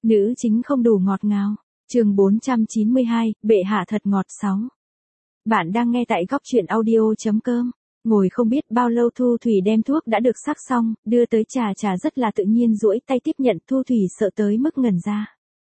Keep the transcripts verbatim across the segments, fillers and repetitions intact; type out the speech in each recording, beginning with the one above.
Nữ chính không đủ ngọt ngào. Chương bốn trăm chín mươi hai, bệ hạ thật ngọt sáu. Bạn đang nghe tại góc truyện audio chấm com. Ngồi không biết bao lâu Thu Thủy đem thuốc đã được sắc xong, đưa tới Trà Trà rất là tự nhiên duỗi tay tiếp nhận. Thu Thủy sợ tới mức ngẩn ra.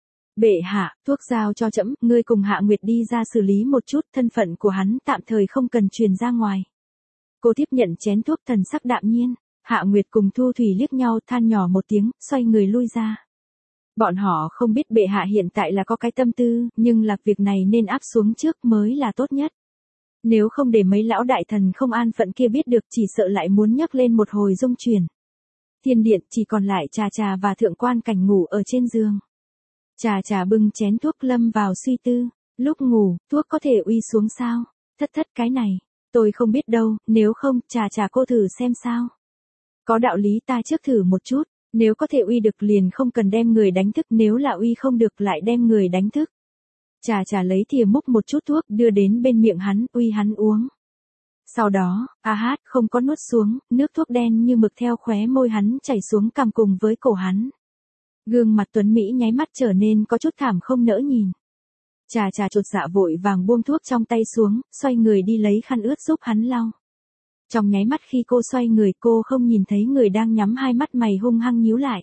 Bệ hạ, thuốc giao cho trẫm, ngươi cùng Hạ Nguyệt đi ra xử lý một chút, thân phận của hắn tạm thời không cần truyền ra ngoài. Cô tiếp nhận chén thuốc thần sắc đạm nhiên. Hạ Nguyệt cùng Thu Thủy liếc nhau than nhỏ một tiếng, xoay người lui ra. Bọn họ không biết bệ hạ hiện tại là có cái tâm tư, nhưng là việc này nên áp xuống trước mới là tốt nhất. Nếu không để mấy lão đại thần không an phận kia biết được chỉ sợ lại muốn nhấc lên một hồi dung chuyển. Thiên điện chỉ còn lại Trà Trà và Thượng Quan Cảnh ngủ ở trên giường. Trà Trà bưng chén thuốc lâm vào suy tư, lúc ngủ, thuốc có thể uy xuống sao? Thất thất cái này, tôi không biết đâu, nếu không, Trà Trà cô thử xem sao. Có đạo lý ta trước thử một chút. Nếu có thể uy được liền không cần đem người đánh thức, nếu là uy không được lại đem người đánh thức. Trà Trà lấy thìa múc một chút thuốc đưa đến bên miệng hắn, uy hắn uống. Sau đó, a hát không có nuốt xuống, nước thuốc đen như mực theo khóe môi hắn chảy xuống cằm cùng với cổ hắn. Gương mặt tuấn Mỹ nháy mắt trở nên có chút thảm không nỡ nhìn. Trà Trà chột dạ vội vàng buông thuốc trong tay xuống, xoay người đi lấy khăn ướt giúp hắn lau. Trong nháy mắt khi cô xoay người cô không nhìn thấy người đang nhắm hai mắt mày hung hăng nhíu lại.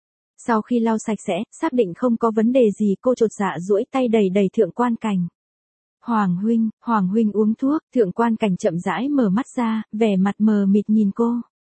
Sau khi lau sạch sẽ, xác định không có vấn đề gì cô chột dạ duỗi tay đẩy đẩy Thượng Quan Cảnh. Hoàng huynh, Hoàng huynh uống thuốc, Thượng Quan Cảnh chậm rãi mở mắt ra, vẻ mặt mờ mịt nhìn cô.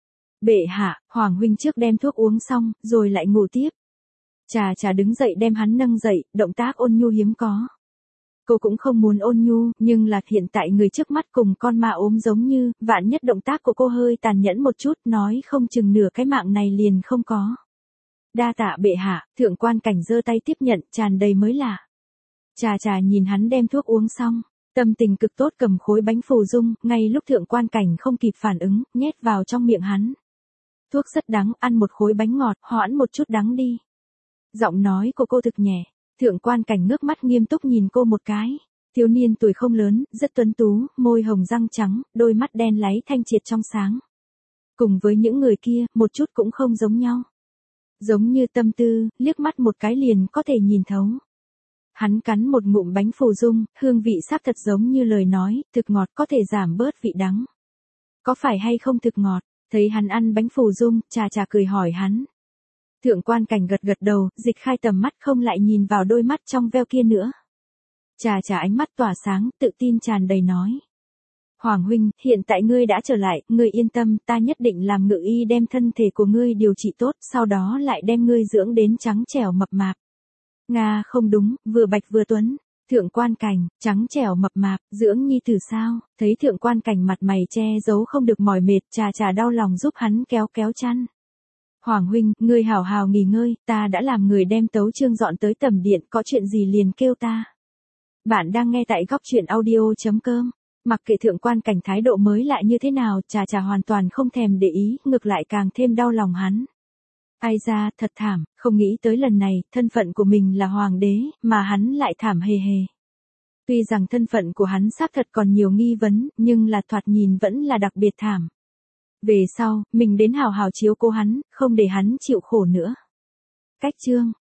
Bệ hạ, Hoàng huynh trước đem thuốc uống xong, rồi lại ngủ tiếp. Trà Trà đứng dậy đem hắn nâng dậy, động tác ôn nhu hiếm có. Cô cũng không muốn ôn nhu, nhưng là hiện tại người trước mắt cùng con ma ốm giống như, vạn nhất động tác của cô hơi tàn nhẫn một chút, nói không chừng nửa cái mạng này liền không có. Đa tạ bệ hạ, Thượng Quan Cảnh giơ tay tiếp nhận, tràn đầy mới lạ. Trà Trà nhìn hắn đem thuốc uống xong, tâm tình cực tốt cầm khối bánh phù dung, ngay lúc Thượng Quan Cảnh không kịp phản ứng, nhét vào trong miệng hắn. Thuốc rất đắng, ăn một khối bánh ngọt, hoãn một chút đắng đi. Giọng nói của cô thực nhẹ. Thượng Quan Cảnh ngước mắt nghiêm túc nhìn cô một cái. Thiếu niên tuổi không lớn, rất tuấn tú, môi hồng răng trắng, đôi mắt đen láy thanh triệt trong sáng. Cùng với những người kia, một chút cũng không giống nhau. Giống như tâm tư, liếc mắt một cái liền có thể nhìn thấu. Hắn cắn một ngụm bánh phù dung, hương vị xác thật giống như lời nói, thực ngọt có thể giảm bớt vị đắng. Có phải hay không thực ngọt? Thấy hắn ăn bánh phù dung, Trà Trà cười hỏi hắn. Thượng Quan Cảnh gật gật đầu, dịch khai tầm mắt không lại nhìn vào đôi mắt trong veo kia nữa. Trà Trà ánh mắt tỏa sáng, tự tin tràn đầy nói. Hoàng huynh, hiện tại ngươi đã trở lại, ngươi yên tâm, ta nhất định làm ngự y đem thân thể của ngươi điều trị tốt, sau đó lại đem ngươi dưỡng đến trắng trẻo mập mạp. Nga không đúng, vừa bạch vừa tuấn. Thượng Quan Cảnh, trắng trẻo mập mạp, dưỡng nhi tử sao? Thấy Thượng Quan Cảnh mặt mày che giấu không được mỏi mệt, Trà Trà đau lòng giúp hắn kéo kéo chăn. Hoàng huynh, ngươi hảo hảo nghỉ ngơi, ta đã làm người đem tấu chương dọn tới tầm điện, có chuyện gì liền kêu ta. Bạn đang nghe tại góc truyện audio chấm com. Mặc kệ Thượng Quan Cảnh thái độ mới lại như thế nào, Trà Trà hoàn toàn không thèm để ý, ngược lại càng thêm đau lòng hắn. Ai ra, thật thảm, không nghĩ tới lần này, thân phận của mình là hoàng đế, mà hắn lại thảm hề hề. Tuy rằng thân phận của hắn xác thật còn nhiều nghi vấn, nhưng là thoạt nhìn vẫn là đặc biệt thảm. Về sau, mình đến hào hào chiếu cố hắn, không để hắn chịu khổ nữa. Cách chương